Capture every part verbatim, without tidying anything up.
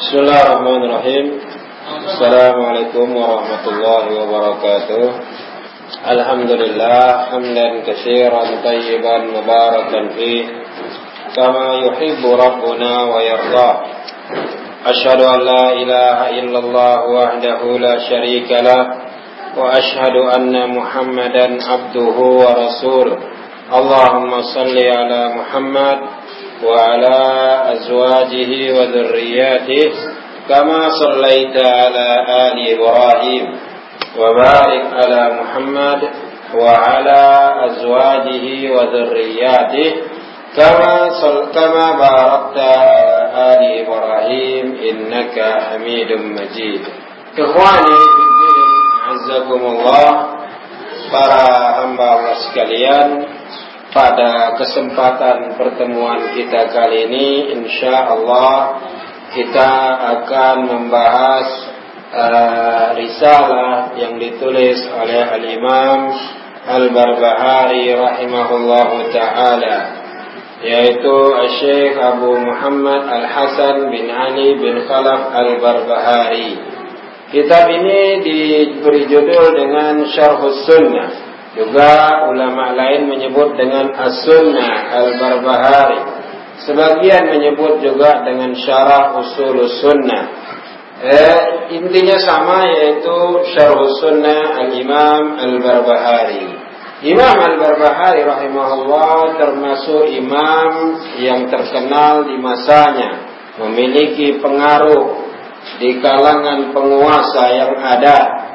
Bismillahirrahmanirrahim. Assalamualaikum warahmatullahi wabarakatuh. Alhamdulillah hamdan katsiran tayyiban mubarakan fi kama yuhibbu rabbuna wa yarda. Asyhadu an la ilaha illallah wahdahu la syarika lah wa asyhadu anna Muhammadan abduhu wa rasuluh. Allahumma salli ala Muhammad wa ala azwajihi wa dhurriyyatihi kama sallaita ala ali Ibrahim wa barik ala Muhammad wa ala azwajihi wa dhurriyyatihi kama kama barakta ala ali Ibrahim innaka Hamidum Majid. Ikhwani fiddin, azzakumullah, para hamba Allah sekalian, pada kesempatan pertemuan kita kali ini, insyaallah kita akan membahas uh, risalah yang ditulis oleh Al-Imam Al-Barbahari rahimahullahu ta'ala, yaitu Syekh Abu Muhammad Al-Hasan bin Ali bin Khalaf Al-Barbahari. Kitab ini diberi judul dengan Syarhus Sunnah. Juga ulama lain menyebut dengan As-Sunnah Al-Barbahari. Sebagian menyebut juga dengan Syarah Usulus Sunnah. Eh, intinya sama, yaitu Syarhus Sunnah Al-Imam Al-Barbahari. Imam Al-Barbahari rahimahullah termasuk imam yang terkenal di masanya, memiliki pengaruh di kalangan penguasa yang ada.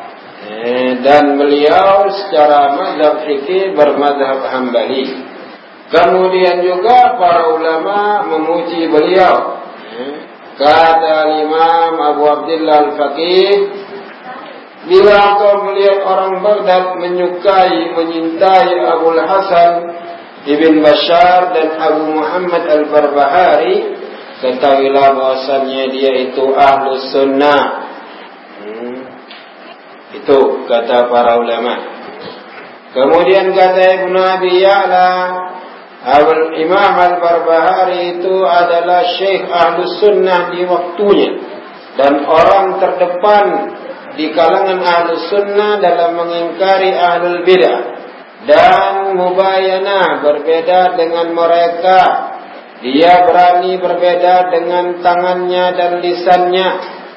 Dan beliau secara mazhab fikih bermazhab Hambali. Kemudian juga para ulama memuji beliau. Kata Imam Abu Abdullah Al-Faqih, bila kau melihat orang Baghdad menyukai, menyintai Abu Hasan Ibn Bashar dan Abu Muhammad Al-Barbahari, ketahuilah bahwasannya dia itu Ahlus Sunnah. Itu kata para ulama. Kemudian kata Ibnu Abi Ya'la, Imam Al-Barbahari itu adalah Syekh Ahlus Sunnah di waktunya dan orang terdepan di kalangan Ahlus Sunnah dalam mengingkari Ahlul Bid'ah dan mubayanah, berbeda dengan mereka. Dia berani berbeda dengan tangannya dan lisannya.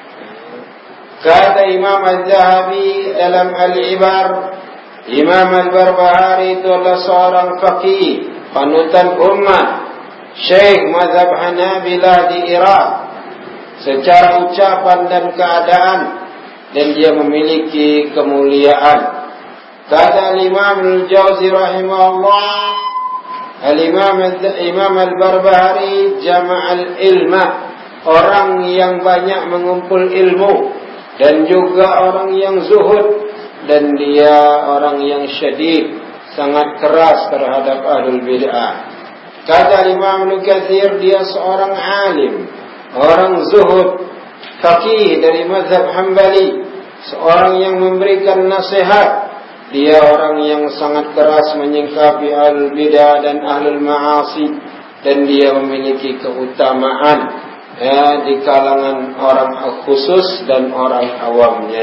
Kata Imam Az-Zahabi dalam Al-Ibar, Imam Al-Barbahari itu adalah seorang faqih, panutan ummah, syekh mazhab Hanabilah di Irak secara ucapan dan keadaan, dan dia memiliki kemuliaan. Kata Imam Al-Jauzi rahimahullah, Al-Imam Imam Al-Barbahari jama'al ilma, orang yang banyak mengumpul ilmu, dan juga orang yang zuhud, dan dia orang yang syadid, sangat keras terhadap ahlul bid'ah. Kata Imam Ibnu Katsir, dia seorang alim, orang zuhud, faqih dari mazhab Hambali, seorang yang memberikan nasihat. Dia orang yang sangat keras menyingkapi ahlul bid'ah dan ahlul ma'asi, dan dia memiliki keutamaan ya, di kalangan orang khusus dan orang awamnya.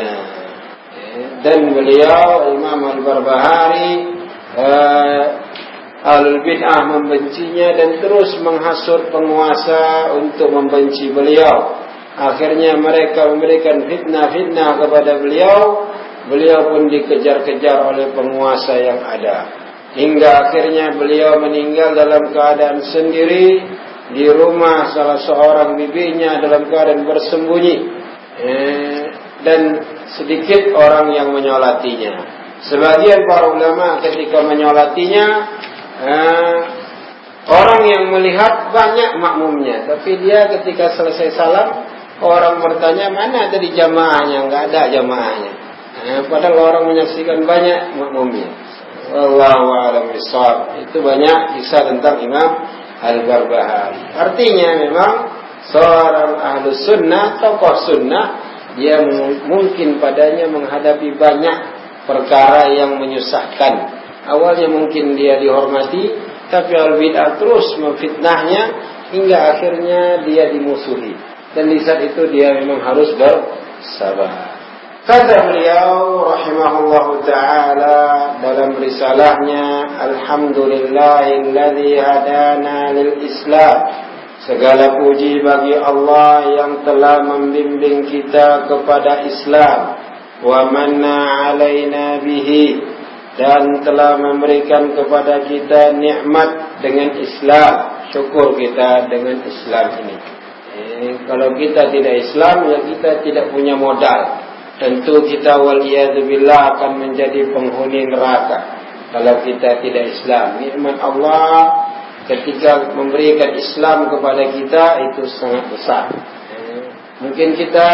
Dan beliau Imam Al-Barbahari eh, Al-Bid'ah membencinya dan terus menghasut penguasa untuk membenci beliau. Akhirnya mereka memberikan fitnah-fitnah kepada beliau. Beliau pun dikejar-kejar oleh penguasa yang ada, hingga akhirnya beliau meninggal dalam keadaan sendiri di rumah salah seorang bibinya dalam keadaan bersembunyi, eh, dan sedikit orang yang menyolatinya. Sebagian para ulama ketika menyolatinya, eh, orang yang melihat banyak makmumnya, tapi dia ketika selesai salam, orang bertanya, mana tadi jamaahnya? Enggak ada jamaahnya. Eh, padahal orang menyaksikan banyak makmumnya. Wallahu a'lam bishawab. Itu banyak kisah tentang Imam Al-Barbahari. Artinya memang seorang Ahlus Sunnah, tokoh Sunnah, dia mungkin padanya menghadapi banyak perkara yang menyusahkan. Awalnya mungkin dia dihormati, tapi Al-Bid'ah terus memfitnahnya hingga akhirnya dia dimusuhi. dan di saat itu dia memang harus bersabar. Kata beliau rahimahullahu ta'ala dalam risalahnya, Alhamdulillahilladzi hadana lil Islam. Segala puji bagi Allah yang telah membimbing kita kepada Islam. Wa manna alaina bihi, dan telah memberikan kepada kita nikmat dengan Islam. Syukur kita dengan Islam ini. Eh, kalau kita tidak Islam, ya kita tidak punya modal. Tentu kita waliyadzubillah akan menjadi penghuni neraka kalau kita tidak Islam. Nikmat Allah ketika memberikan Islam kepada kita itu sangat besar. Mungkin kita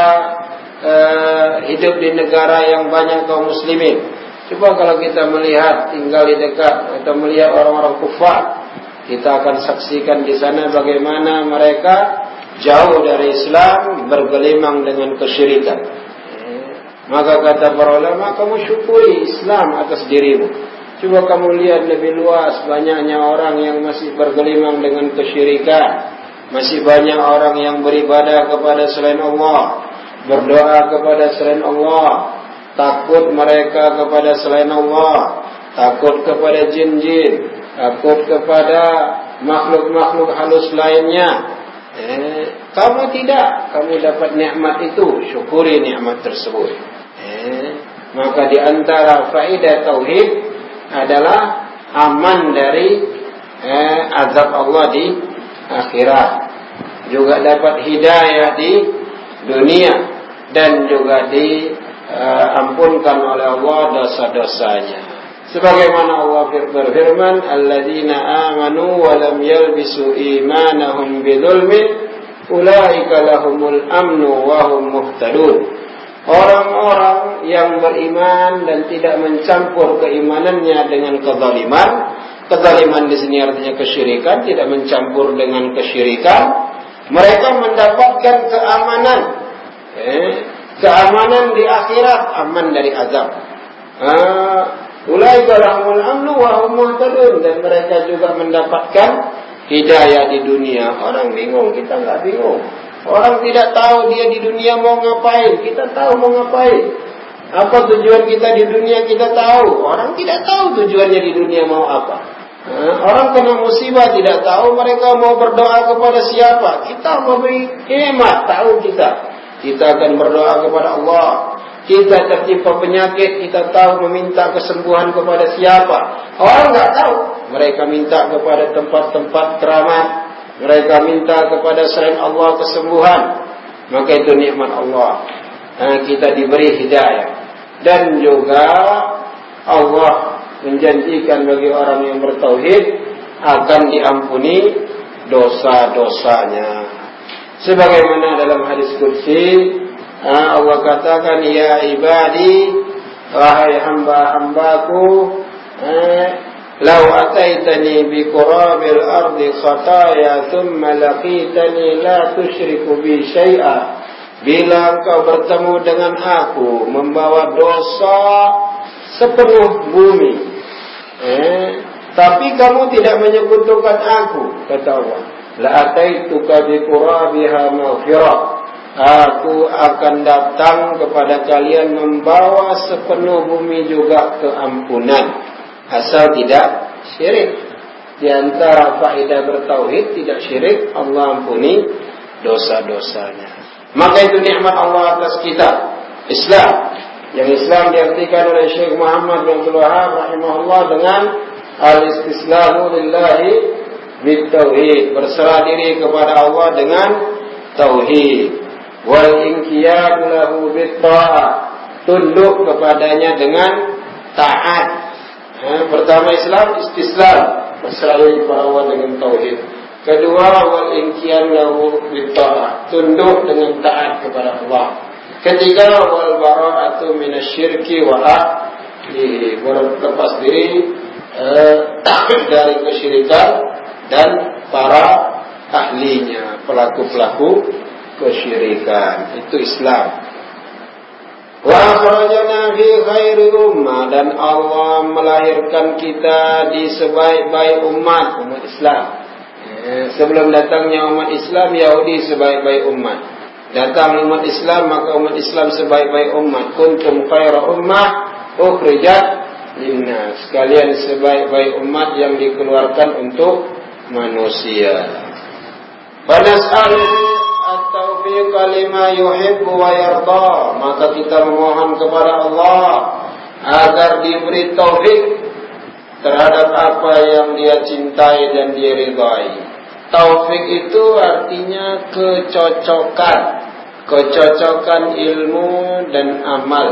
uh, hidup di negara yang banyak kaum muslimin. Coba kalau kita melihat tinggal di dekat atau melihat orang-orang kufar, kita akan saksikan di sana bagaimana mereka jauh dari Islam, bergelimang dengan kesyirikan. Maka kata para ulama, kamu syukuri Islam atas dirimu. Coba kamu lihat lebih luas, banyaknya orang yang masih bergelimang dengan kesyirikan. Masih banyak orang yang beribadah kepada selain Allah, berdoa kepada selain Allah, takut mereka kepada selain Allah, takut kepada jin-jin, takut kepada makhluk-makhluk halus lainnya. Eh, kamu tidak, kamu dapat nikmat itu, syukuri nikmat tersebut. Eh, maka di antara faedah tauhid adalah aman dari eh, azab Allah di akhirat, juga dapat hidayah di dunia, dan juga diampunkan uh, oleh Allah dosa-dosanya. Sebagaimana Allah berfirman, alladzina amanu wa lam yalbisu imanahum bidzulmin ulaika lahumul amnu wa hum muhtadun. Orang-orang yang beriman dan tidak mencampur keimanannya dengan kezaliman. Kezaliman di sini artinya kesyirikan, tidak mencampur dengan kesyirikan. Mereka mendapatkan keamanan, eh, keamanan di akhirat, aman dari azab. Ulaika lahumul amnu wa hum muhtadun, dan mereka juga mendapatkan hidayah di dunia. Orang bingung, kita enggak bingung. Orang tidak tahu dia di dunia mau ngapain, kita tahu mau ngapain. Apa tujuan kita di dunia, kita tahu. Orang tidak tahu tujuannya di dunia mau apa. Nah, orang kena musibah tidak tahu mereka mau berdoa kepada siapa. Kita memberi hemat, tahu kita. Kita akan berdoa kepada Allah. Kita tertimpa penyakit, kita tahu meminta kesembuhan kepada siapa. Orang tidak tahu. Mereka minta kepada tempat-tempat keramat. Mereka minta kepada selain Allah kesembuhan. Maka itu nikmat Allah. Nah, kita diberi hidayah. Dan juga Allah menjanjikan bagi orang yang bertauhid akan diampuni dosa-dosanya. Sebagaimana dalam hadis qudsi Allah katakan, ya ibadi, wahai hamba-hambaku, eh, lau ataitani bi qurabil ardi khataya thumma laqitani la tusyriku bi syai'a. Bila engkau bertemu dengan aku membawa dosa sepenuh bumi, eh, tapi kamu tidak menyekutukan aku, kata Allah, la ataituka bi qurabiha maghfirah. Aku akan datang kepada kalian membawa sepenuh bumi juga keampunan, asal tidak syirik. Di antara faedah bertauhid tidak syirik, Allah ampuni dosa-dosanya. Maka itu nikmat Allah atas kita, Islam. Yang Islam diartikan oleh Syekh Muhammad bin Abdul Wahhab rahimahullah dengan al-istislamu lillahi bitauhid, berserah diri kepada Allah dengan tauhid. Wal inqiyadu lahu bitta'ah, tunduk kepadanya dengan taat. Nah, pertama Islam, istislam, berserah diri kepada Allah dengan tauhid. Kedua, wal inqiyadu lahu bitta'ah, tunduk dengan taat kepada Allah. Ketiga, wal bara'atu minasyirki wa ahlihi, berlepas diri eh, dari kesyirikan dan para ahlinya, pelaku-pelaku kesyirikan. Itu Islam. Wa akhrajana fi khairi ummah, dan Allah melahirkan kita di sebaik-baik umat, umat Islam. Eh, sebelum datangnya umat Islam, Yahudi sebaik-baik umat. Datang umat Islam, maka umat Islam sebaik-baik umat. Kuntum khaira ummah ukhrijat linnas. Sekalian sebaik-baik umat yang dikeluarkan untuk manusia. Fanas'aluhu at-taufiq lima yuhibbu wa yarda. Maka kita memohon kepada Allah agar diberi taufik terhadap apa yang Dia cintai dan Dia ridai. Taufik itu artinya kecocokan, kecocokan ilmu dan amal.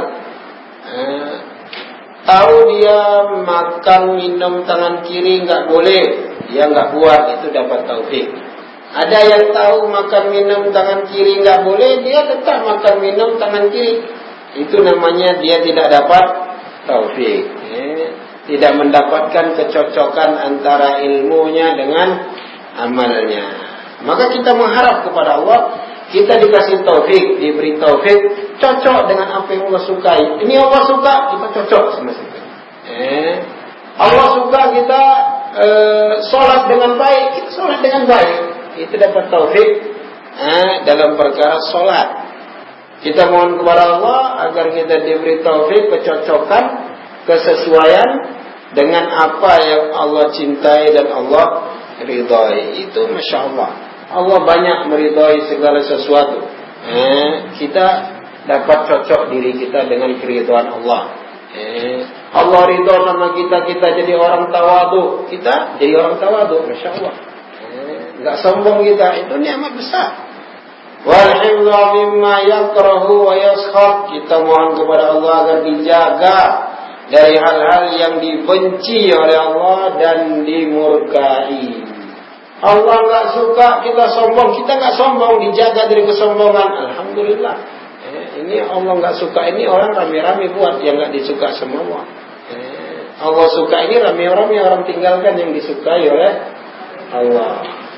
Eh, tahu dia makan minum tangan kiri nggak boleh, dia nggak buat, itu dapat taufik. Ada yang tahu makan minum tangan kiri nggak boleh, dia tetap makan minum tangan kiri. Itu namanya dia tidak dapat taufik. Eh, tidak mendapatkan kecocokan antara ilmunya dengan amalnya. Maka kita mengharap kepada Allah, kita dikasih taufik, diberi taufik, cocok dengan apa yang Allah sukai. Ini Allah suka, kita cocok sama situ. Eh, Allah suka kita eh, sholat dengan baik, kita sholat dengan baik. Itu dapat taufik eh, dalam perkara sholat. Kita mohon kepada Allah agar kita diberi taufik, kecocokan, kesesuaian dengan apa yang Allah cintai dan Allah ridai. Itu Masya Allah, Allah banyak meridai segala sesuatu. eh, Kita dapat cocok diri kita dengan keridhaan Allah. eh, Allah ridha sama kita, kita jadi orang tawadu, kita jadi orang tawadu. Masya Allah, eh, gak sombong kita. Itu nikmat besar. Wal hifdha mimma yakrahu wa yaskhab. Kita mohon kepada Allah agar dijaga dari hal-hal yang dibenci oleh Allah dan dimurkai. Allah nggak suka kita sombong, kita nggak sombong, dijaga dari kesombongan. Alhamdulillah. Eh, ini Allah nggak suka, ini orang rame-rame buat yang nggak disuka semua. Eh, Allah suka ini rame-rame, orang tinggalkan yang disukai oleh Allah.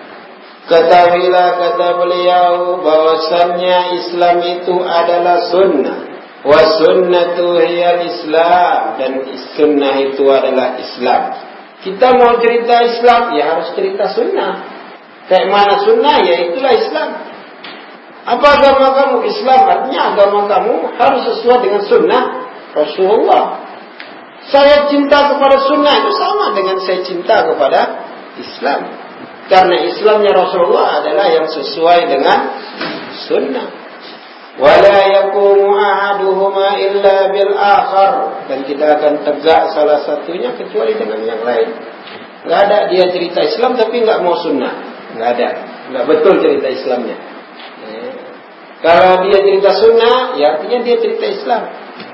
Ketahuilah, kata beliau, bahwasannya Islam itu adalah sunnah. Wa sunnatu hiyal Islam, dan sunnah itu adalah Islam. Kita mau cerita Islam, ya harus cerita sunnah. Kayak mana sunnah, ya itulah Islam. Apa agama kamu? Islam. Artinya agama kamu harus sesuai dengan sunnah Rasulullah. Saya cinta kepada sunnah itu sama dengan saya cinta kepada Islam. Karena Islamnya Rasulullah adalah yang sesuai dengan sunnah. Wala yaqumu ahaduhuma illa bil akhar. Dan kita akan tegak salah satunya kecuali dengan yang lain. Enggak ada dia cerita Islam tapi enggak mau sunnah. Enggak ada. Enggak betul cerita Islamnya. Eh. Kalau dia cerita sunnah, ya artinya dia cerita Islam.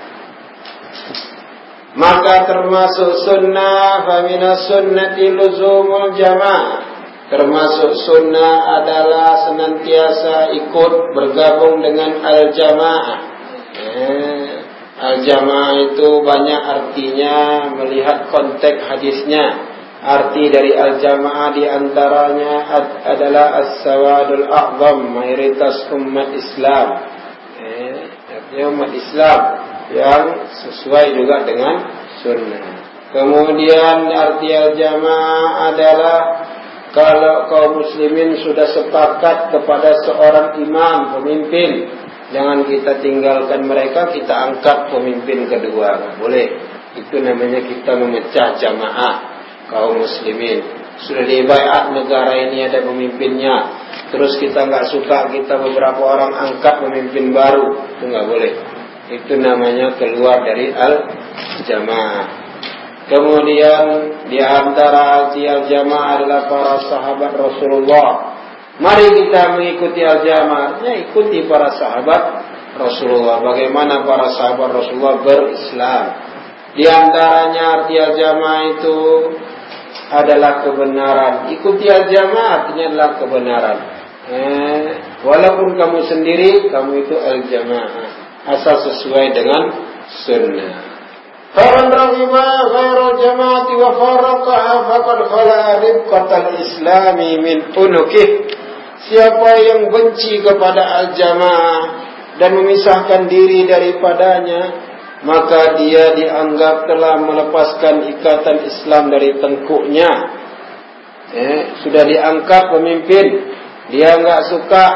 Maka termasuk sunnah, fa minas sunnati luzumul jamaah. Termasuk sunnah adalah senantiasa ikut bergabung dengan al-jamaah. Eh, al-jamaah itu banyak artinya melihat konteks hadisnya. Arti dari al-jamaah diantaranya adalah as-sawadul a'zam, mayoritas umat Islam. Eh, artinya umat Islam yang sesuai juga dengan sunnah. Kemudian arti al-jamaah adalah kalau kaum muslimin sudah sepakat kepada seorang imam, pemimpin, jangan kita tinggalkan mereka, kita angkat pemimpin kedua. Nggak boleh. Itu namanya kita memecah jamaah kaum muslimin. Sudah dibaiat negara ini ada pemimpinnya, terus kita nggak suka, kita beberapa orang angkat pemimpin baru, itu nggak boleh. Itu namanya keluar dari al-jamaah. Kemudian di antara arti al-jamaah adalah para sahabat Rasulullah. Mari kita mengikuti al-jamaah, ya ikuti para sahabat Rasulullah. Bagaimana para sahabat Rasulullah berislam. Di antaranya arti al-jamaah itu adalah kebenaran. Ikuti al-jamaah artinya adalah kebenaran. Eh, walaupun kamu sendiri, kamu itu al-jamaah. Asal sesuai dengan sunnah. Faman raghiba ghairal jamaati wa farraqaha faqad khala ribqatal islami min unukih. Siapa yang benci kepada al-jamaah dan memisahkan diri daripadanya, maka dia dianggap telah melepaskan ikatan Islam dari tengkuknya. Eh, sudah diangkat pemimpin, dia enggak suka,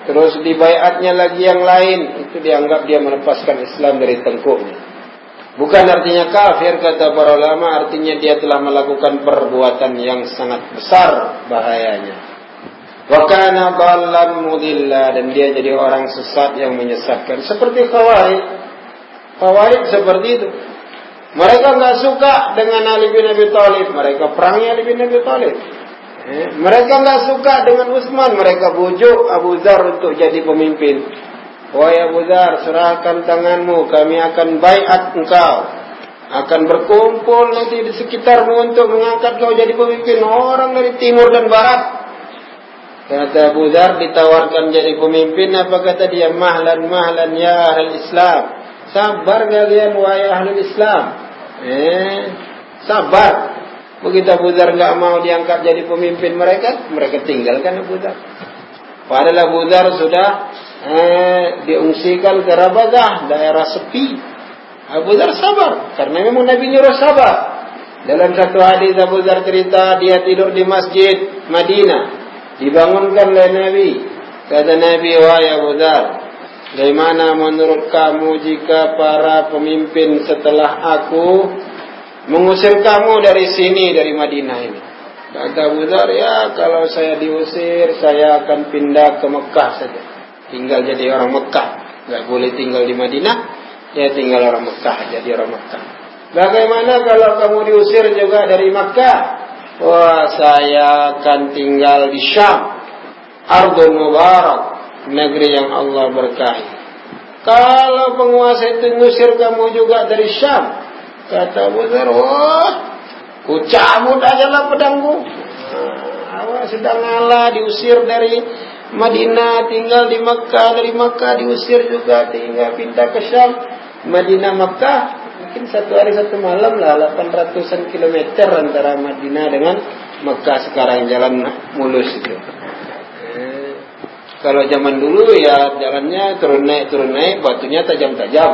terus di baiatnya lagi yang lain, itu dianggap dia melepaskan Islam dari tengkuknya. Bukan artinya kafir, kata para ulama, artinya dia telah melakukan perbuatan yang sangat besar bahayanya. Wa kana dhallan mudilla, dan dia jadi orang sesat yang menyesatkan. Seperti Khawarij. Khawarij seperti itu. Mereka enggak suka dengan Ali bin Abi Thalib, mereka perangi Ali bin Abi Thalib. Eh, mereka enggak suka dengan Utsman, mereka bujuk Abu Dzar untuk jadi pemimpin. Wahai Abu Dzar, serahkan tanganmu, kami akan baiat engkau. Akan berkumpul nanti di sekitarmu untuk mengangkat kau jadi pemimpin. Orang dari timur dan barat. Kata Abu Dzar, ditawarkan jadi pemimpin, apa kata dia? Mahlan mahlan ya ahlul Islam. Sabar kalian wahai ahlul Islam. Eh, sabar. Begitu Abu Dzar enggak mau diangkat jadi pemimpin mereka, mereka tinggalkan Abu Dzar. Padahal Abu Dzar sudah eh, diungsikan ke Rabazah, daerah sepi. Abu Dzar sabar, karena memang Nabi nyuruh sabar. Dalam satu hadis Abu Dzar cerita, dia tidur di masjid Madinah. Dibangunkan oleh Nabi. Kata Nabi, wahai Abu Dzar, bagaimana menurut kamu jika para pemimpin setelah aku mengusir kamu dari sini, dari Madinah ini? Kata Abu Dzar, ya kalau saya diusir, saya akan pindah ke Mekah saja. Tinggal jadi orang Mekah. Gak boleh tinggal di Madinah, ya tinggal orang Mekah, jadi orang Mekah. Bagaimana kalau kamu diusir juga dari Mekah? Wah, saya akan tinggal di Syam, Ardul Mubarak, negeri yang Allah berkahi. Kalau penguasa itu ngusir kamu juga dari Syam, kata Abu Dzar, wah, ku cabut ajalah pedangku. Nah, awak sedang ngalah, diusir dari Madinah, tinggal di Makkah, dari Makkah diusir juga, tinggal pindah ke Syam. Madinah Makkah mungkin satu hari satu malam lah, delapan ratusan kilometer antara Madinah dengan Mekah. Sekarang jalan mulus itu. Eh, kalau zaman dulu ya jalannya turun naik turun naik, batunya tajam-tajam.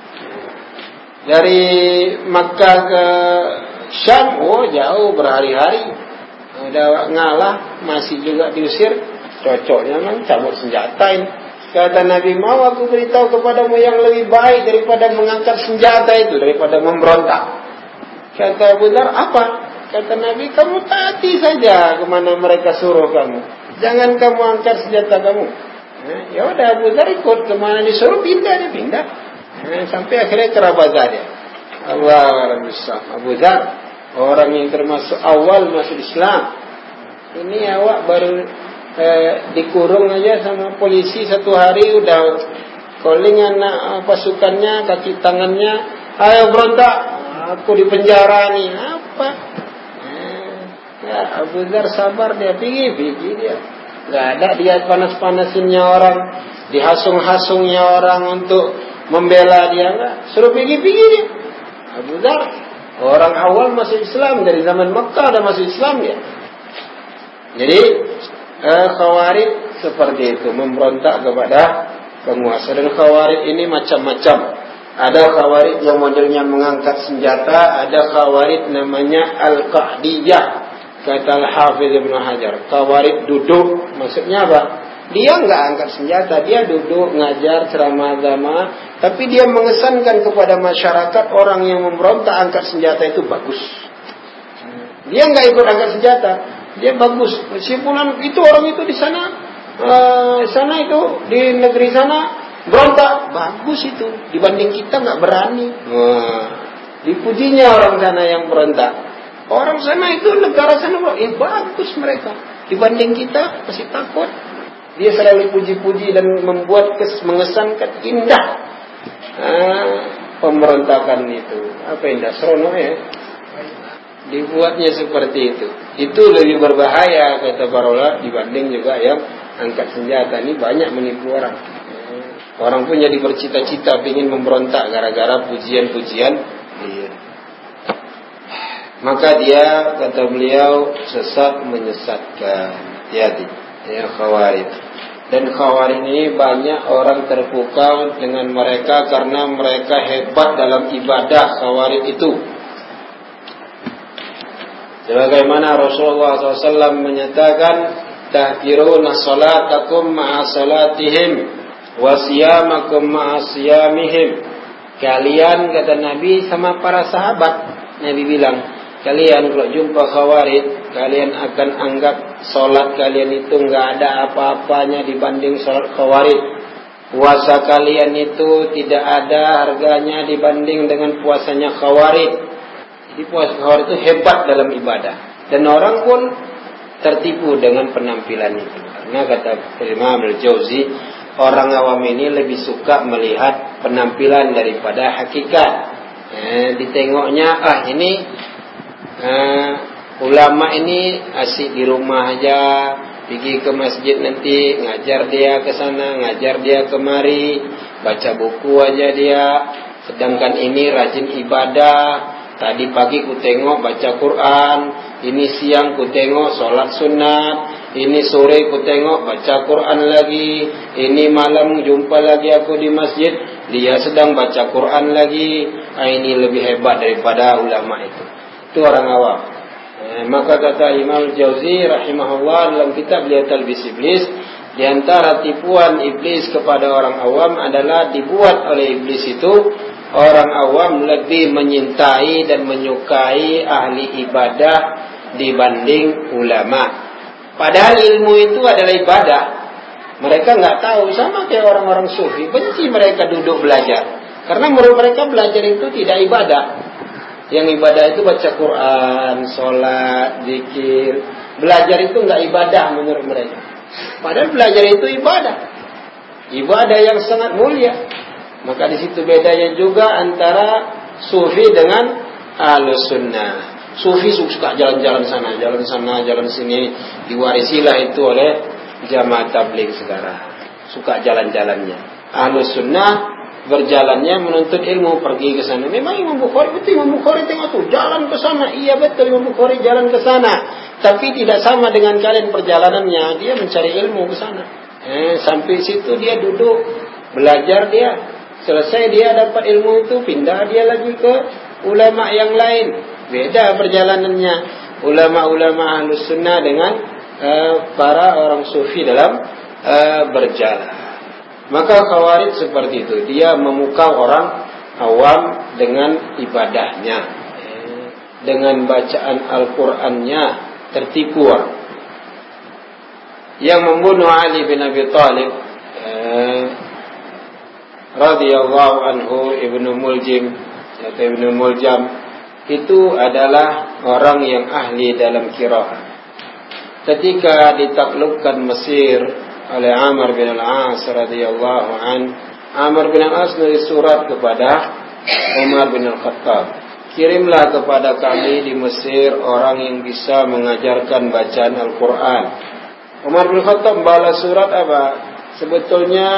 Dari Mekah ke Syam, oh jauh berhari-hari. Ada ngalah, masih juga diusir. Cocoknya memang cabut senjata ini. Kata Nabi, mau aku beritahu kepadamu yang lebih baik daripada mengangkat senjata itu, daripada memberontak. Kata Abu Dzar, apa? Kata Nabi, kamu taati saja kemana mereka suruh kamu. Jangan kamu angkat senjata kamu. Nah, ya udah Abu Dzar ikut kemana disuruh, pindah dia pindah. Nah, sampai akhirnya ke Rabazah dia. Allah Abu Dzar, orang yang termasuk awal masuk Islam. Ini awak baru Eh, dikurung aja sama polisi satu hari, udah calling anak pasukannya, kaki tangannya, ayo berontak, aku di penjara nih. Apa? Eh, ya Abu Dzar sabar, dia pergi-pergi dia. Gak ada dia panas-panasinnya orang, dihasung-hasungnya orang untuk membela dia, enggak. Suruh pergi-pergi dia. Abu Dzar orang awal masuk Islam, dari zaman Mekah udah masuk Islam dia. Jadi Eh, Khawarij seperti itu, memberontak kepada penguasa. Dan Khawarij ini macam-macam. Ada Khawarij yang modelnya mengangkat senjata, ada Khawarij namanya Al-Qa'diyah. Kata Al-Hafiz Ibn Hajar, Khawarij duduk, maksudnya apa? Dia enggak angkat senjata, dia duduk ngajar ceramah agama, tapi dia mengesankan kepada masyarakat orang yang memberontak angkat senjata itu bagus. Dia enggak ikut angkat senjata, dia bagus. Kesimpulan itu orang itu di sana, uh, sana itu di negeri sana berontak, bagus itu. Dibanding kita nggak berani. Wah, dipujinya orang sana yang berontak. Orang sana itu negara sana, eh bagus mereka. Dibanding kita masih takut. Dia selalu puji-puji dan membuat kes, mengesankan indah uh, pemberontakan itu. Apa indah? Seronok ya. Dibuatnya seperti itu. Itu lebih berbahaya kata para ulama dibanding juga yang angkat senjata. Ini banyak menipu orang. Orang pun jadi bercita-cita ingin memberontak gara-gara pujian-pujian. Iya. Maka dia kata beliau sesat menyesatkan. Hati-hati ya Khawarij. Dan Khawarij ini banyak orang terpukau dengan mereka karena mereka hebat dalam ibadah. Khawarij itu sebagaimana Rasulullah shallallahu alaihi wasallam menyatakan, tahqiruna salatakum ma'a salatihim wa siyamakum ma'a siyamihim. Kalian, kata Nabi sama para sahabat, Nabi bilang, kalian kalau jumpa Khawarij, kalian akan anggap solat kalian itu enggak ada apa-apanya dibanding solat Khawarij. Puasa kalian itu tidak ada harganya dibanding dengan puasanya Khawarij. Jadi puasa Khawarij itu hebat dalam ibadah. Dan orang pun tertipu dengan penampilan itu. Karena kata Imam Al-Jauzi, orang awam ini lebih suka melihat penampilan daripada hakikat. Eh, ditengoknya, ah ini eh, ulama ini asik di rumah aja, pergi ke masjid nanti ngajar dia ke sana, ngajar dia kemari, baca buku aja dia. Sedangkan ini rajin ibadah. Tadi pagi ku tengok baca Quran, ini siang ku tengok sholat sunat, ini sore ku tengok baca Quran lagi, ini malam jumpa lagi aku di masjid, dia sedang baca Quran lagi. Ah, ini lebih hebat daripada ulama itu. Itu orang awam. Eh, maka kata Imam Jauzi rahimahullah dalam kitab beliau Talbis Iblis, di antara tipuan iblis kepada orang awam adalah dibuat oleh iblis itu orang awam lebih menyintai dan menyukai ahli ibadah dibanding ulama. Padahal ilmu itu adalah ibadah. Mereka nggak tahu, sama kayak orang-orang sufi, benci mereka duduk belajar. Karena menurut mereka belajar itu tidak ibadah. Yang ibadah itu baca Quran, sholat, zikir. Belajar itu nggak ibadah menurut mereka. Padahal belajar itu ibadah. Ibadah yang sangat mulia. Maka di situ bedanya juga antara sufi dengan ahlus sunnah. Sufi suka jalan-jalan sana, jalan sana, jalan sini. Diwarisilah itu oleh jamaah tabligh sekarang. Suka jalan-jalannya. Ahlus sunnah berjalannya menuntut ilmu, pergi ke sana. Memang Imam Bukhari, betul Imam Bukhari tengok tuh jalan ke sana. Iya betul Imam Bukhari jalan ke sana. Tapi tidak sama dengan kalian perjalanannya. Dia mencari ilmu ke sana. Eh, sampai situ dia duduk belajar dia. Selesai dia dapat ilmu itu, pindah dia lagi ke ulama yang lain. Beda perjalanannya ulama-ulama ahlus sunnah dengan uh, para orang sufi dalam uh, berjalan. Maka Khawarij seperti itu. Dia memukau orang awam dengan ibadahnya, dengan bacaan Al-Qurannya, tertipu orang. Yang membunuh Ali bin Abi Thalib eh, radhiyallahu anhu, Ibnu Muljim atau Ibnu Muljam, itu adalah orang yang ahli dalam qiraah. Ketika ditaklukkan Mesir oleh Amr bin Al-As radhiyallahu an, Amr bin Al-As menulis surat kepada Umar bin Al-Khattab, kirimlah kepada kami di Mesir orang yang bisa mengajarkan bacaan Al-Quran. Umar bin Al-Khattab balas surat apa? Sebetulnya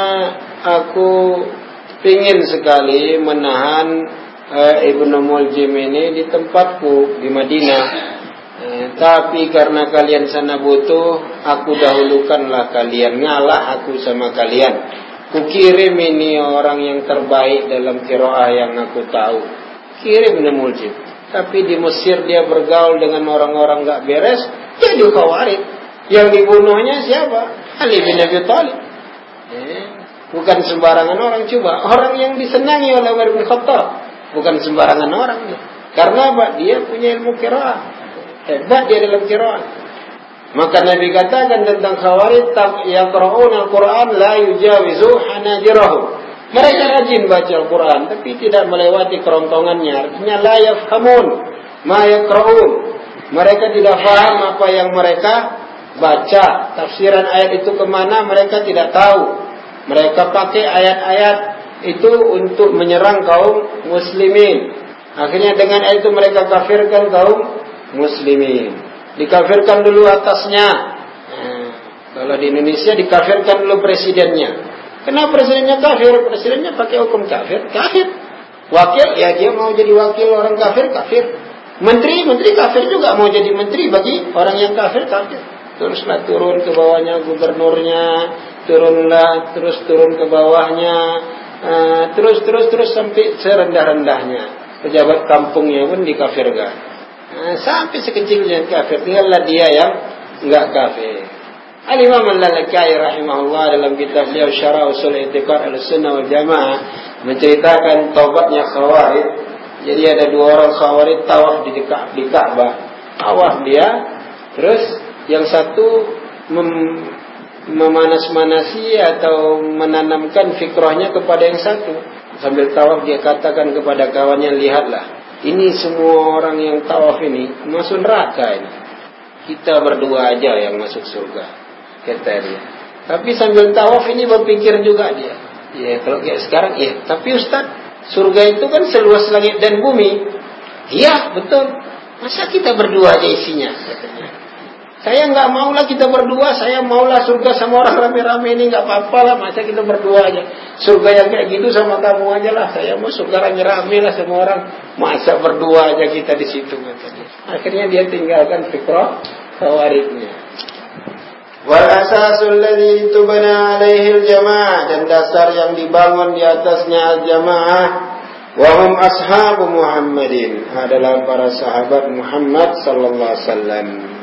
aku ingin sekali menahan uh, Ibnu Muljim ini di tempatku di Madinah. Eh, tapi karena kalian sana butuh, aku dahulukanlah kalian, ngalah aku sama kalian. Kukirim ini orang yang terbaik dalam qiraah yang aku tahu. Kirim Ibnu Muljim. Tapi di Mesir dia bergaul dengan orang-orang gak beres, jadi Khawarij. Yang dibunuhnya siapa? Ali bin Abi Thalib. Eh, bukan sembarangan orang, coba. Orang yang disenangi oleh Umar bin Khattab, bukan sembarangan orang. Karena apa? Dia punya ilmu qiraah. Hebat dia dalam qiraah. Maka Nabi katakan tentang Khawarij, yaqra'una al-Qur'an la yujawizu hanajirahum. Mereka rajin baca Al-Quran tapi tidak melewati kerongkongannya. Artinya la yafhamun ma yaqra'un. Mereka tidak faham apa yang mereka baca. Tafsiran ayat itu kemana mereka tidak tahu. Mereka pakai ayat-ayat itu untuk menyerang kaum muslimin. Akhirnya dengan ayat itu mereka kafirkan kaum muslimin. Dikafirkan dulu atasnya. Nah, kalau di Indonesia dikafirkan dulu presidennya. Kenapa presidennya kafir? Presidennya pakai hukum kafir, kafir. Wakil, ya dia mau jadi wakil orang kafir, kafir. Menteri, menteri kafir juga, mau jadi menteri bagi orang yang kafir, kafir. Teruslah turun ke bawahnya gubernurnya, turunlah terus turun ke bawahnya, uh, terus terus terus sampai serendah-rendahnya. Pejabat kampungnya pun dikafirkan. Nah, sampai sekecilnya kafir, tinggallah dia yang enggak kafir. Al-Imam Al-Lalakai rahimahullah dalam kitab beliau Syarah Usul I'tiqad Ahlussunnah wal Jamaah menceritakan taubatnya Khawarij. Jadi ada dua orang Khawarij tawaf di dekat di Ka'bah. Tawaf dia, terus yang satu mem- memanas-manasi atau menanamkan fikrahnya kepada yang satu. Sambil tawaf dia katakan kepada kawannya, lihatlah, ini semua orang yang tawaf ini masuk neraka ini. Kita berdua aja yang masuk surga, kata dia. Tapi sambil tawaf ini berpikir juga dia. Ya kalau kayak sekarang, ya. Tapi Ustaz, surga itu kan seluas langit dan bumi. Iya betul. Masa kita berdua aja isinya, katanya. Saya nggak maulah kita berdua, saya maulah surga sama orang rame-rame ini, nggak apa-apa lah, masa kita berdua aja. Surga yang kayak gitu sama kamu aja lah, saya mau surga rame-rame lah semua orang, masa berdua aja kita di situ, katanya. Akhirnya dia tinggalkan fikrah Khawarijnya. Wal asasul ladzi tubna alaihi al-jamaah, dan dasar yang dibangun di atasnya al-jamaah, wa hum ashabu Muhammadin, adalah para sahabat Muhammad sallallahu alaihi wasallam.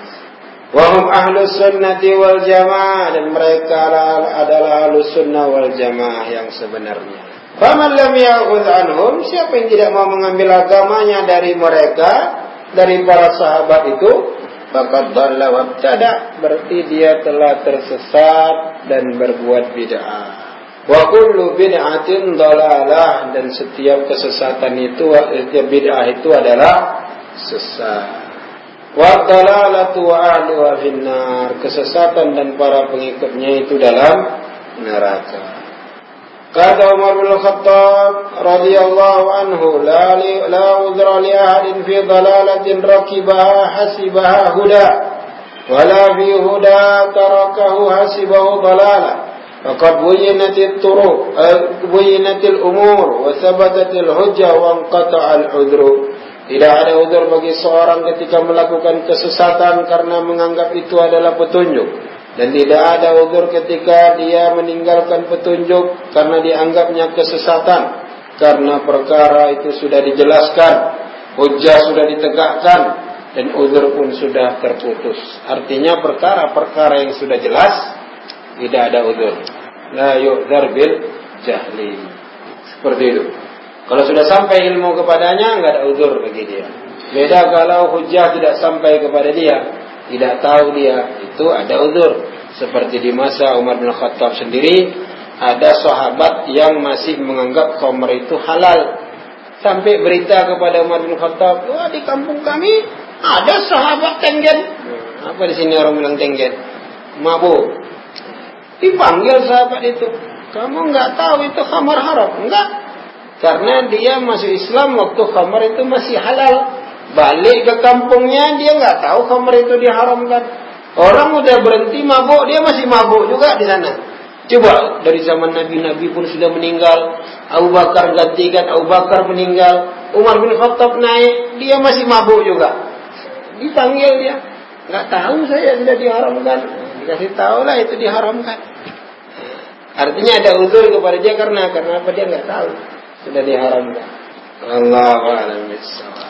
Wahum ahlus sunnati wal jamaah, dan mereka adalah ahlus sunnah wal jamaah yang sebenarnya. Faman lam ya'khudh anhum, siapa yang tidak mau mengambil agamanya dari mereka, dari para sahabat itu, faqad dhalla wabtada, berarti dia telah tersesat dan berbuat bid'ah. Wa kullu bid'atin dhalalah, dan setiap kesesatan itu, setiap bid'ah itu adalah sesat. Wa dhalalatu wa ahluha finnar, kesesatan dan para pengikutnya itu dalam neraka. Kata Umar bin Khattab radhiyallahu anhu, la li, la udhra li ahadin fi dhalalatin rakibaha hasibaha huda, wala fi huda tarakahu hasibahu dhalala. Faqad buyyinatit turuq, buyyinatil umur, wa thabatatil hujjah, wa anqata'al udhru. Tidak ada uzur bagi seorang ketika melakukan kesesatan karena menganggap itu adalah petunjuk. Dan tidak ada uzur ketika dia meninggalkan petunjuk karena dianggapnya kesesatan. Karena perkara itu sudah dijelaskan, hujjah sudah ditegakkan, dan uzur pun sudah terputus. Artinya perkara-perkara yang sudah jelas, tidak ada uzur. La yu'dzar bil jahli. Seperti itu. Kalau sudah sampai ilmu kepadanya, enggak ada uzur bagi dia. Beda kalau hujjah tidak sampai kepada dia, tidak tahu dia, itu ada uzur. Seperti di masa Umar bin Khattab sendiri, ada sahabat yang masih menganggap khamr itu halal. Sampai berita kepada Umar bin Khattab, wah di kampung kami ada sahabat tenggen. Apa di sini orang bilang tenggen? Mabuk. Dipanggil sahabat itu, kamu enggak tahu itu khamr haram? Enggak. Karena dia masuk Islam waktu khamar itu masih halal. Balik ke kampungnya dia nggak tahu khamar itu diharamkan. Orang udah berhenti mabuk, dia masih mabuk juga di sana. Coba dari zaman Nabi-Nabi pun sudah meninggal, Abu Bakar gantikan, Abu Bakar meninggal, Umar bin Khattab naik, dia masih mabuk juga. Dipanggil dia, nggak tahu saya sudah diharamkan. Dikasih tahu lah itu diharamkan. Artinya ada uzur kepada dia karena karena apa, dia nggak tahu sudah diharamkan. Allahu a'lam bissawab.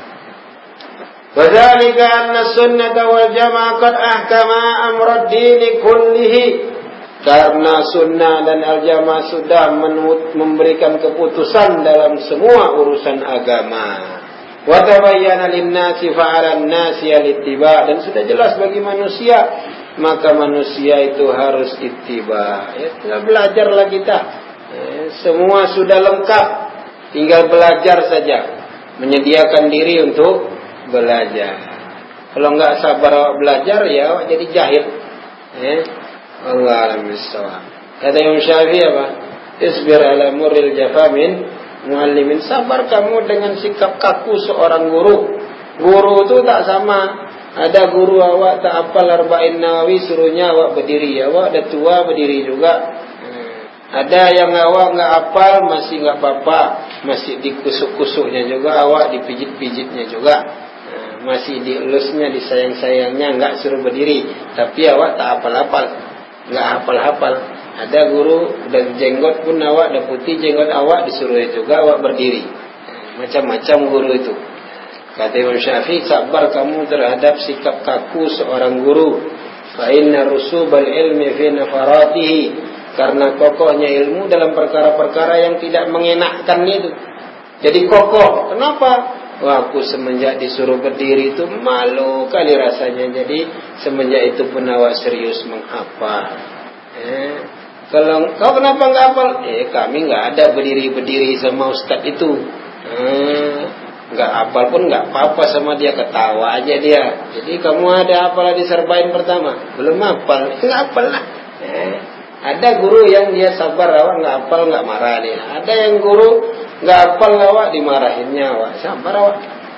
Wa dzalika anna sunnata wal jamaah qad ahkama amra ad-din kullihi. Karena sunnah dan al-jamaah sudah memberikan keputusan dalam semua urusan agama. Wa tabayyana lin-nasi fa'alan nasi al-ittiba', dan sudah jelas bagi manusia, maka manusia itu harus ittiba. Ya, tinggal belajarlah kita. Semua sudah lengkap, tinggal belajar saja, menyediakan diri untuk belajar. Kalau nggak sabar belajar, ya jadi jahil. Eh? Allah alam bisawab. Kata Imam Syafi'i apa? Isbir ala muril jafamin muallimin. Sabar kamu dengan sikap kaku seorang guru. Guru itu tak sama. Ada guru awak tak hafal Arba'in Nawawi, suruhnya awak berdiri. Awak ada tua berdiri juga. Ada yang awak nggak hafal, masih nggak apa-apa, masih dikusuk-kusuknya juga, awak dipijit-pijitnya juga, masih dielusnya, disayang-sayangnya, nggak suruh berdiri, tapi awak tak hafal-hafal, nggak hafal-hafal. Ada guru dan jenggot pun awak, ada putih jenggot awak, disuruh juga awak berdiri. Macam-macam guru itu. Kata Imam Syafi'i, sabar kamu terhadap sikap kaku seorang guru. Fa inna rusubal ilmi fi nafaratihi, karena kokohnya ilmu dalam perkara-perkara yang tidak mengenakkan itu. Jadi kokoh. Kenapa? Wah, aku semenjak disuruh berdiri itu malu kali rasanya. Jadi semenjak itu pun awak serius menghafal. Eh, kalau kau kenapa nggak hafal? Eh, kami nggak ada berdiri-berdiri sama ustaz itu. Eh, nggak hafal pun nggak apa-apa sama dia, ketawa aja dia. Jadi kamu ada hafal diserbain pertama? Belum hafal, nggak hafal lah. Eh, ada guru yang dia sabar awak nggak hafal nggak marah dia. Ada yang guru nggak hafal awak dimarahinnya awak sabar awak.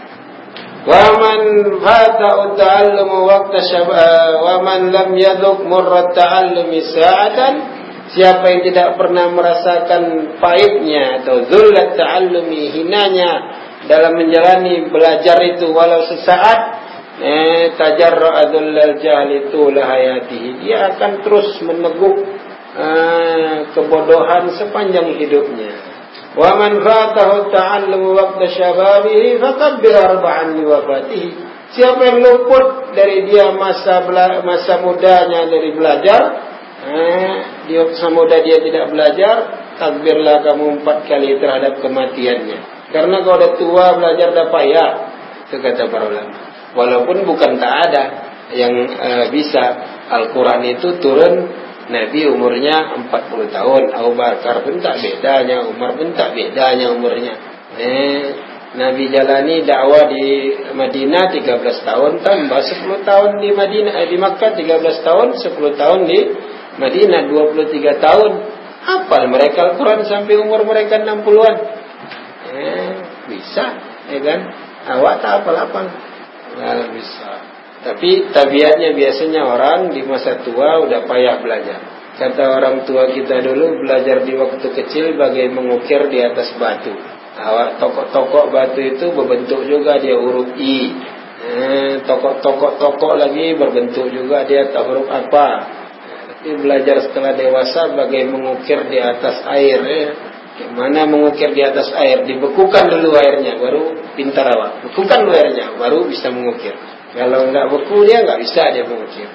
Wa man fata ta'allum waqta syabab wa man lam yadhuq murrat ta'allumi sa'atan, siapa yang tidak pernah merasakan pahitnya atau zullat ta'allumi, hinanya dalam menjalani belajar itu walau sesaat, eh tajarra adullal jahli tula hayatihi, dia akan terus meneguk eh, kebodohan sepanjang hidupnya. Wa man fatahu ta'allum waqta syababihi fakabbir arba'an liwafatihi, siapa yang luput dari dia masa bela- masa mudanya dari belajar, eh, di masa muda dia tidak belajar, takbirlah kamu empat kali terhadap kematiannya. Karena kalau udah tua belajar dah payah, itu kata para ulama. Walaupun bukan tak ada yang eh, bisa. Al-Quran itu turun Nabi umurnya empat puluh tahun, Abu Bakar pun tak bedanya, Umar pun tak bedanya umurnya. Eh, Nabi jalani dakwah di Madinah tiga belas tahun, tambah sepuluh tahun di Madinah, eh, di Makkah tiga belas tahun, sepuluh tahun di Madinah, dua puluh tiga tahun. Hafal mereka Al-Quran sampai umur mereka enam puluhan. Eh, bisa, ya kan? Awak tak hafal-hafal. Nah, bisa. Tapi tabiatnya biasanya orang di masa tua udah payah belajar. Kata orang tua kita dulu, belajar di waktu kecil bagai mengukir di atas batu. Awak tokok-tokok batu itu berbentuk juga dia huruf I. Eh, tokok-tokok-tokok lagi berbentuk juga dia tak huruf apa. Tapi belajar setelah dewasa bagai mengukir di atas air. Eh. Gimana mengukir di atas air? Dibekukan dulu airnya, baru pintar awak. Bekukan dulu airnya, baru bisa mengukir. Kalau enggak beku dia enggak bisa dia mengukir.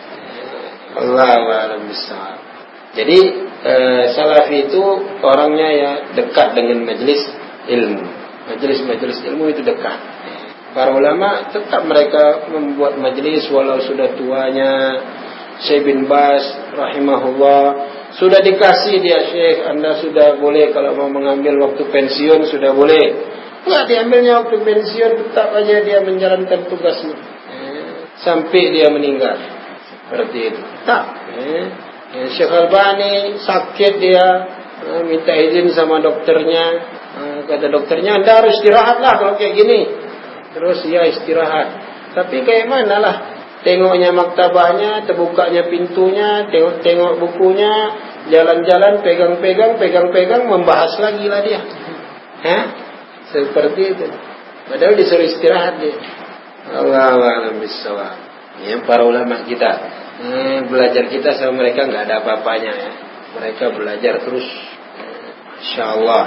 Allahu a'lam bishawab. Jadi eh, salafi itu orangnya ya dekat dengan majelis ilmu. Majelis-majelis ilmu itu dekat. Para ulama tetap mereka membuat majelis walau sudah tuanya. Syekh bin Baz rahimahullah sudah dikasih dia, Syekh Anda sudah boleh kalau mau mengambil waktu pensiun sudah boleh. Enggak diambilnya waktu pensiun, tetap aja dia menjalankan tugasnya sampai dia meninggal. Seperti itu. Tak. Eh. Syekh Albani sakit dia, eh, minta izin sama dokternya. Eh, kata dokternya, Anda harus istirahatlah kalau kayak gini. Terus ya istirahat. Tapi kayak mana lah? Tengoknya maktabahnya, terbukanya pintunya, tengok-tengok bukunya, jalan-jalan, pegang-pegang, pegang-pegang, membahas lagi lah dia. Eh? Seperti itu. Padahal disuruh istirahat dia. Allahu a'lam bishawab. Ya, para ulama kita, hmm, belajar kita sama mereka enggak ada apa-apanya ya. Mereka belajar terus. Insyaallah.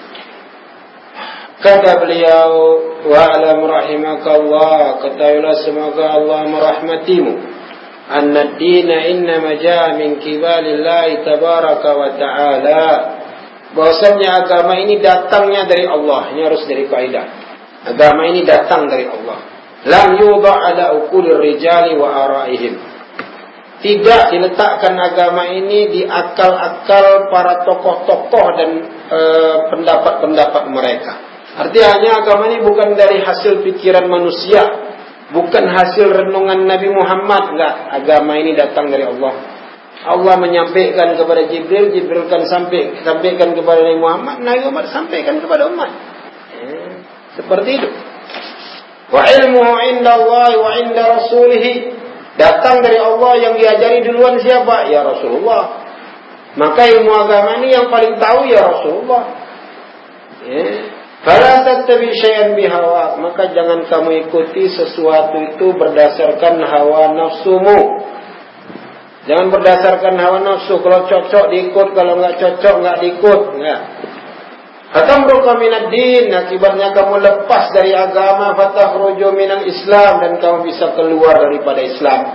Kata beliau, wa'alam rahimakallah, ketahuilah semoga Allah merahmatimu. Anna ad-dina innama ja'a min kibalillahi tabaraka wa ta'ala. Bahwasanya agama ini datangnya dari Allah. Ini harus dari kaidah. Agama ini datang dari Allah. Lam yudha ala uqulir rijali wa araihim. Tidak diletakkan agama ini di akal-akal para tokoh-tokoh dan e, pendapat-pendapat mereka. Artinya agama ini bukan dari hasil pikiran manusia, bukan hasil renungan Nabi Muhammad. Enggak, agama ini datang dari Allah. Allah menyampaikan kepada Jibril, Jibril kan sampai sampaikan kepada Nabi Muhammad, Nabi Muhammad sampaikan kepada umat. Eh, seperti itu. Wa ilmuhu indallahi wa inda rasulih, datang dari Allah, yang diajari duluan siapa? Ya Rasulullah. Maka ilmu agama ini yang paling tahu ya Rasulullah. Ya. Fala tattabi syai'an bihawa, maka jangan kamu ikuti sesuatu itu berdasarkan hawa nafsumu. Jangan berdasarkan hawa nafsu, kalau cocok diikut, kalau enggak cocok enggak diikut, enggak. Fatamruqa minad din, akibatnya kamu lepas dari agama, fatakhruju minal Islam, dan kamu bisa keluar daripada Islam.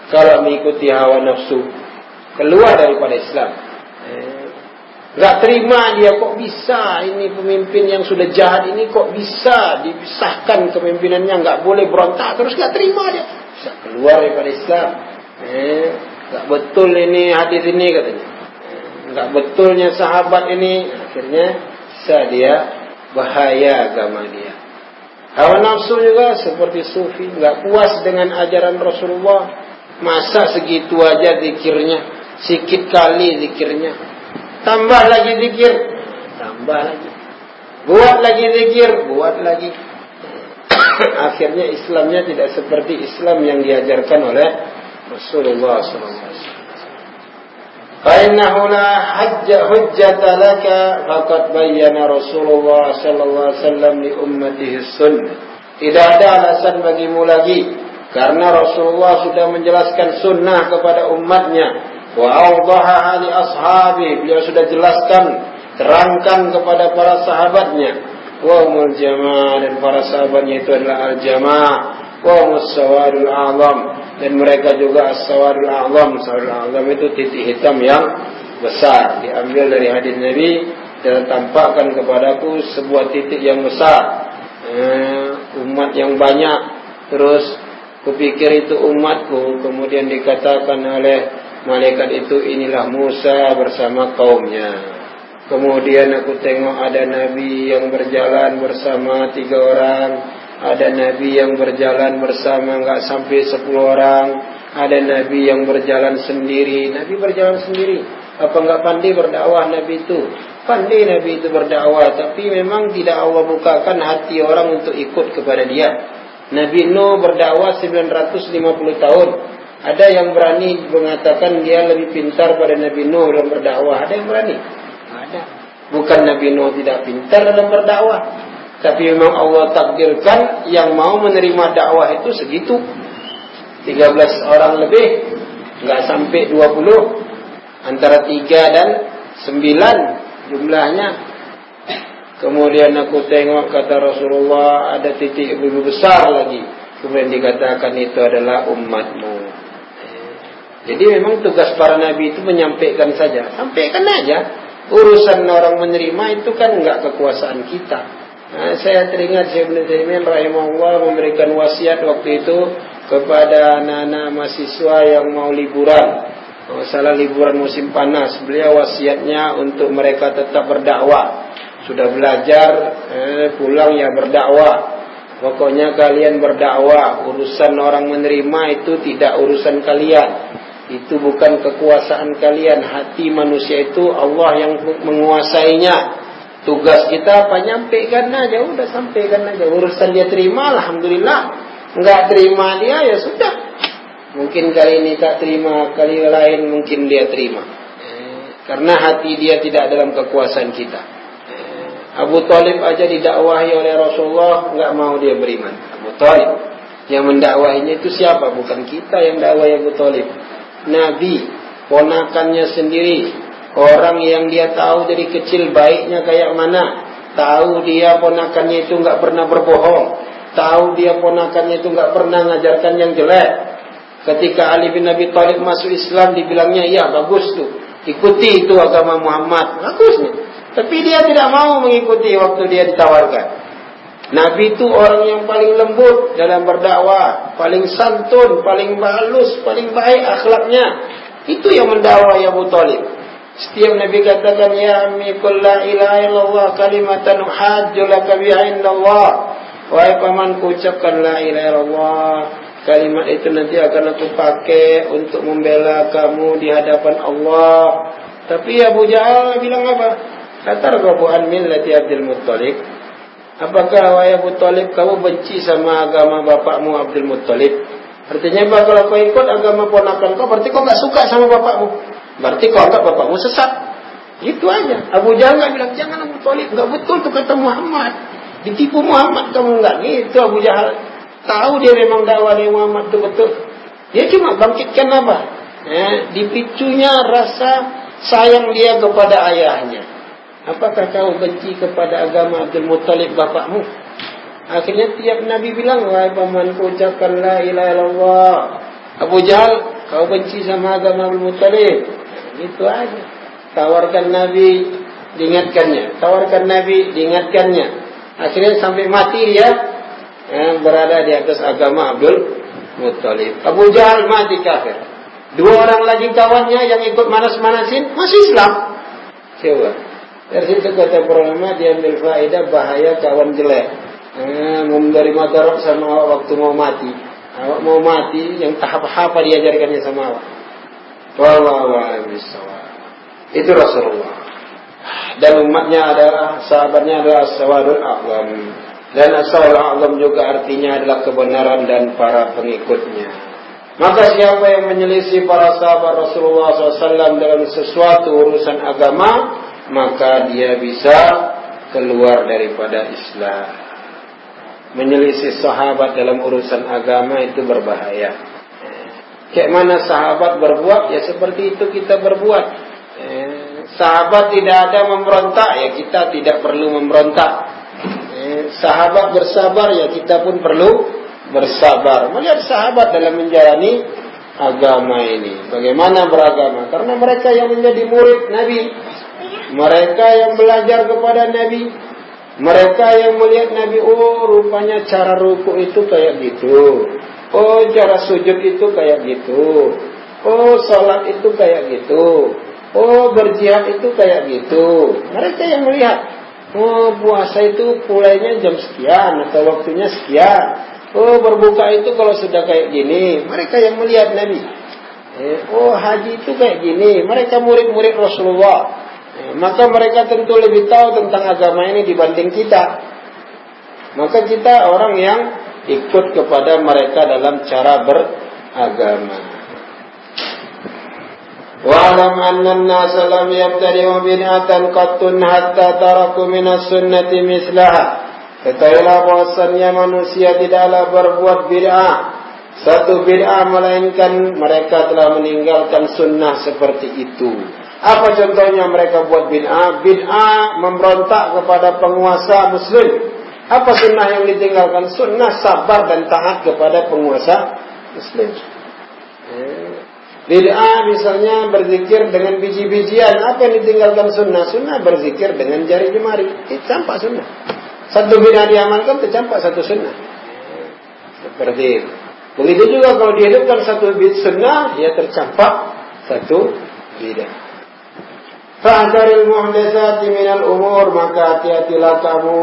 kalau mengikuti hawa nafsu, keluar daripada Islam. Eh, Gak terima dia, kok bisa ini pemimpin yang sudah jahat ini kok bisa dipisahkan kepemimpinannya, gak boleh berontak terus, gak terima dia, bisa keluar daripada Islam. Eh, gak betul ini hadis ini katanya, eh, gak betulnya sahabat ini. Akhirnya bisa dia bahaya agama dia. Hawa nafsu juga seperti sufi, gak puas dengan ajaran Rasulullah, masa segitu aja zikirnya, sikit kali zikirnya, tambah lagi zikir, tambah lagi, buat lagi zikir, buat lagi. Akhirnya Islamnya tidak seperti Islam yang diajarkan oleh Rasulullah sallallahu alaihi wasallam. Fa'innahu la hajja hujjata laka faqad bayyana Rasulullah sallallahu alaihi wasallam li ummatihi sunnah. Tidak ada alasan bagimu lagi, karena Rasulullah sudah menjelaskan sunnah kepada umatnya. Wa awdaha li ashabi, beliau sudah jelaskan, terangkan kepada para sahabatnya. Wa umul jamaah, dan para sahabatnya itu adalah al-jamaah. Wa musawadul a'zam, dan mereka juga as-sawadul a'zam. Sawadul a'zam itu titik hitam yang besar, diambil dari hadis Nabi, dan tampakkan kepadaku sebuah titik yang besar, eh, umat yang banyak. Terus kupikir itu umatku, kemudian dikatakan oleh malaikat itu, inilah Musa bersama kaumnya. Kemudian aku tengok ada Nabi yang berjalan bersama tiga orang, ada Nabi yang berjalan bersama enggak sampai sepuluh orang, ada Nabi yang berjalan sendiri. Nabi berjalan sendiri. Apa enggak pandai berdakwah Nabi itu? Pandai Nabi itu berdakwah, tapi memang tidak Allah bukakan hati orang untuk ikut kepada dia. Nabi Nuh berdakwah sembilan ratus lima puluh tahun. Ada yang berani mengatakan dia lebih pintar pada Nabi Nuh dalam berdakwah? Ada yang berani? Ada. Bukan Nabi Nuh tidak pintar dalam berdakwah, tapi memang Allah takdirkan yang mau menerima dakwah itu segitu, tiga belas orang lebih, enggak sampai dua puluh, antara tiga dan sembilan jumlahnya. Kemudian aku tengok, kata Rasulullah, ada titik lebih besar lagi. Kemudian dikatakan itu adalah umatmu. Jadi memang tugas para nabi itu menyampaikan saja, sampaikan aja. Urusan orang menerima itu kan enggak kekuasaan kita. Nah, saya teringat Syekh Ibnu Taimiyah rahimahullah memberikan wasiat waktu itu kepada anak-anak mahasiswa yang mau liburan. Masalah liburan musim panas, beliau wasiatnya untuk mereka tetap berdakwah. Sudah belajar, eh, pulang ya berdakwah. Pokoknya kalian berdakwah. Urusan orang menerima itu tidak urusan kalian. Itu bukan kekuasaan kalian. Hati manusia itu Allah yang menguasainya. Tugas kita apa? Nyampaikan aja. Udah sampaikan aja. Urusan dia terima, alhamdulillah. Enggak terima dia, ya sudah. Mungkin kali ini tak terima, kali lain mungkin dia terima. Eh, karena hati dia tidak dalam kekuasaan kita. Eh, Abu Thalib aja didakwahi oleh Rasulullah, enggak mau dia beriman. Abu Thalib. Yang mendakwahinya itu siapa? Bukan kita yang dakwahi Abu Thalib. Nabi, ponakannya sendiri, orang yang dia tahu dari kecil baiknya kayak mana, tahu dia ponakannya itu enggak pernah berbohong, tahu dia ponakannya itu enggak pernah mengajarkan yang jelek. Ketika Ali bin Abi Thalib masuk Islam, dibilangnya, iya bagus tuh, ikuti itu agama Muhammad, bagus nih. Tapi dia tidak mau mengikuti waktu dia ditawarkan. Nabi itu orang yang paling lembut dalam berdakwah, paling santun, paling halus, paling baik akhlaknya. Itu yang mendakwai Abu Thalib. Setiap Nabi katakan, ya ammi qul la ilaha illallah kalimatan uhajju laka biha indallah. Wahai pamanku, ucapkan la ilaha illallah. Kalimat itu nanti akan aku pakai untuk membela kamu di hadapan Allah. Tapi Abu Jahal bilang apa? Atarghabu an millati Abdul Muttalib? Apakah wahai Abu Thalib kamu benci sama agama bapakmu Abdul Muttalib? Artinya apa? Kalau kau ikut agama ponakan kau, berarti kau enggak suka sama bapakmu. Berarti kau anggap bapakmu sesat. Gitu aja. Abu Jahal enggak bilang jangan Abu Thalib, enggak betul tuh kata Muhammad. Ditipu Muhammad kamu enggak. Gitu Abu Jahal. Tahu dia memang dakwah Muhammad itu betul. Dia cuma bangkitkan apa? Eh, dipicunya rasa sayang dia kepada ayahnya. Apakah kau benci kepada agama Abdul Muttalib bapakmu? Akhirnya tiap Nabi bilang, wahai pamanku, ucapkan la ilaha illallah. Abu Jahal kau benci sama agama Abdul Muttalib. Gitu aja. Tawarkan Nabi, diingatkannya. Tawarkan Nabi, diingatkannya. Akhirnya sampai mati dia eh, berada di atas agama Abdul Muttalib. Abu Jahal mati kafir. Dua orang lagi kawannya yang ikut manas-manasin masih Islam. Coba. Dari situ kata para ulama diambil faedah bahaya kawan jelek. Eh, memberi madarat sama awak waktu mau mati. Awak mau mati yang tahap apa diajarkannya sama awak. Wallahu a'lam bishawab. Itu Rasulullah. Dan umatnya adalah sahabatnya adalah as-sawadul a'lam. Dan as-sawadul a'lam juga artinya adalah kebenaran dan para pengikutnya. Maka siapa yang menyelisih para sahabat Rasulullah shallallahu alaihi wasallam dalam sesuatu urusan agama, maka dia bisa keluar daripada Islam. Menyelisih sahabat dalam urusan agama itu berbahaya. Kayak mana sahabat berbuat, ya seperti itu kita berbuat. Eh, sahabat tidak ada memberontak, ya kita tidak perlu memberontak. Eh, sahabat bersabar, ya kita pun perlu bersabar. Melihat sahabat dalam menjalani agama ini. Bagaimana beragama? Karena mereka yang menjadi murid Nabi, mereka yang belajar kepada Nabi, mereka yang melihat Nabi, oh rupanya cara ruku itu kayak gitu, oh cara sujud itu kayak gitu, oh salat itu kayak gitu, oh berjihad itu kayak gitu. Mereka yang melihat, oh puasa itu mulainya jam sekian atau waktunya sekian, oh berbuka itu kalau sudah kayak gini. Mereka yang melihat Nabi. eh, Oh haji itu kayak gini. Mereka murid-murid Rasulullah. Maka mereka tentu lebih tahu tentang agama ini dibanding kita. Maka kita orang yang ikut kepada mereka dalam cara beragama. Wa'lam anna an-nasa lam yabtadi'u bid'atan qattun hatta taraku minas sunnati mislaha. Ketahuilah bahwasannya manusia tidaklah berbuat bid'ah satu bid'ah melainkan mereka telah meninggalkan sunnah seperti itu. Apa contohnya mereka buat bid'ah? Bid'ah memberontak kepada penguasa muslim. Apa sunnah yang ditinggalkan? Sunnah sabar dan taat kepada penguasa muslim. Bid'ah misalnya berzikir dengan biji-bijian. Apa yang ditinggalkan sunnah? Sunnah berzikir dengan jari jemari. Itu campak sunnah. Satu bid'ah diamalkan, tercampak satu sunnah. Seperti itu. Begitu juga kalau dihidupkan satu bid'ah sunnah, ya tercampak satu bid'ah. Fa'daril muhdatsati minal umur, maka hati-hatilah kamu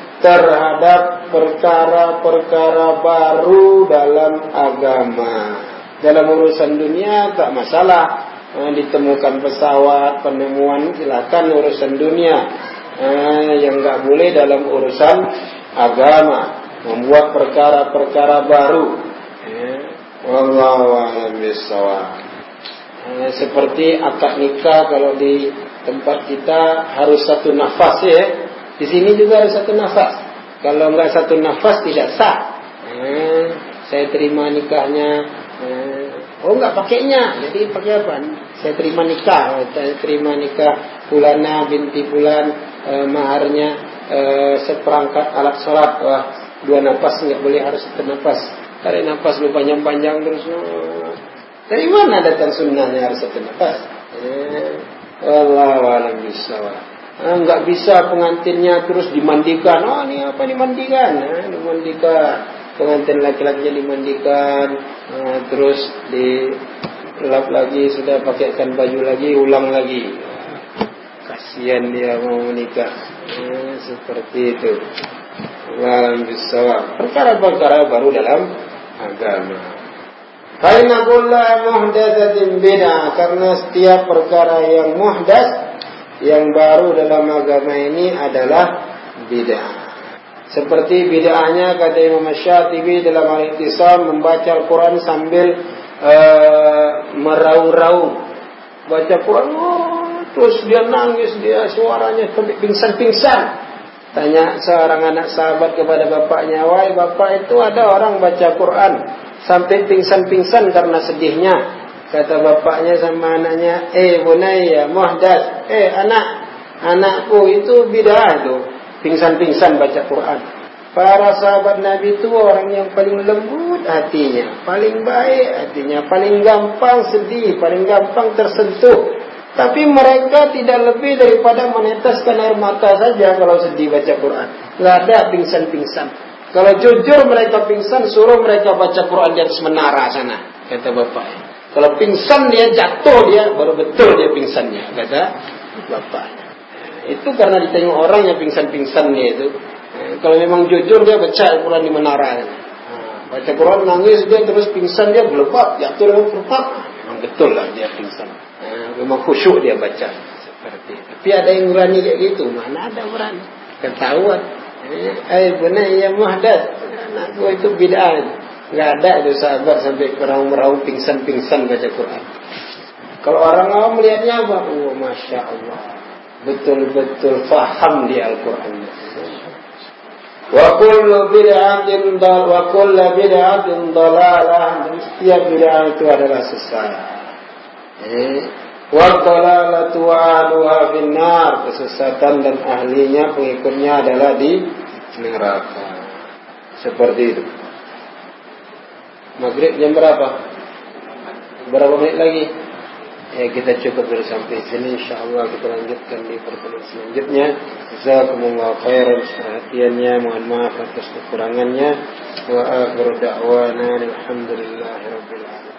terhadap perkara-perkara baru dalam agama. Dalam urusan dunia tak masalah, eh, ditemukan pesawat, penemuan, silakan urusan dunia. Eh, yang enggak boleh dalam urusan agama, membuat perkara-perkara baru. Eh, wallahu a'lam bishawab. Eh, seperti akad nikah, kalau di tempat kita harus satu nafas ya. Di sini juga harus satu nafas. Kalau enggak satu nafas tidak sah. Eh, saya terima nikahnya. Eh, oh enggak pakainya. Jadi pakai apa? Saya terima nikah. Saya terima nikah fulana binti fulan, eh, maharnya eh, seperangkat alat sholat. Wah, dua nafas enggak boleh, harus satu nafas. Tarik nafas lu panjang-panjang terus. Oh. Dari mana datang sunnahnya harus satu nafas? Eh, Wallahu a'lam bishawab. Enggak bisa pengantinnya terus dimandikan. Oh, ini apa dimandikan? Nah, dimandikan. Pengantin laki-lakinya dimandikan, nah, terus dilap lagi, sudah pakaikan baju lagi, ulang lagi. Kasihan dia mau menikah. Nah, seperti itu. Wallahu a'lam bishawab. Perkara-perkara baru dalam agama. Karena kulla muhdatsatin bid'ah, karena setiap perkara yang muhdats, yang baru dalam agama ini adalah bid'ah. Seperti bid'ahnya kata Imam Syatibi dalam Al-Iqtisam, membaca Al-Quran sambil uh, meraung-raung. Baca Quran, oh, terus dia nangis, dia suaranya pingsan-pingsan. Tanya seorang anak sahabat kepada bapaknya, wahai bapak, itu ada orang baca Quran sampai pingsan-pingsan karena sedihnya. Kata bapaknya sama anaknya, eh bunayya muhdats, eh anak, anakku itu bid'ah itu, pingsan-pingsan baca Quran. Para sahabat Nabi itu orang yang paling lembut hatinya, paling baik hatinya, paling gampang sedih, paling gampang tersentuh. Tapi mereka tidak lebih daripada meneteskan air mata saja kalau sedih baca Quran. Tidak ada pingsan-pingsan. Kalau jujur mereka pingsan, suruh mereka baca Quran di atas menara sana, kata bapak. Kalau pingsan dia jatuh dia, baru betul dia pingsannya, kata bapaknya. Itu karena ditengok orang yang pingsan-pingsannya itu. Kalau memang jujur dia baca Al-Quran di menara. Baca Quran nangis dia terus pingsan dia belepak jatuh dengan perpak. Memang betul lah dia pingsan. Memang khusyuk dia baca seperti itu. Tapi ada yang berani kayak gitu. Mana ada berani? Ketahuan. Eh benar ya muhdath. Anak gua itu bid'ah. Enggak ada itu sahabat sampai meraung-meraung pingsan-pingsan baca Quran. Kalau orang awam melihatnya apa? Oh masya Allah. Betul-betul faham dia Al-Quran. Wa kullu bid'atin dal wa kullu bid'atin dalalah, dan setiap bid'ah itu adalah sesat. Eh, wa dalalatu aluha finnar, kesesatan dan ahlinya pengikutnya adalah di neraka. Seperti itu. Maghrib jam berapa? Berapa menit lagi? Ya, kita cukup dari sampai sini. InsyaAllah kita lanjutkan di pertemuan selanjutnya. Jazakumullah khairan perhatiannya. Mohon maaf atas kekurangannya. Wa akhiru da'wana alhamdulillahi rabbil alamin.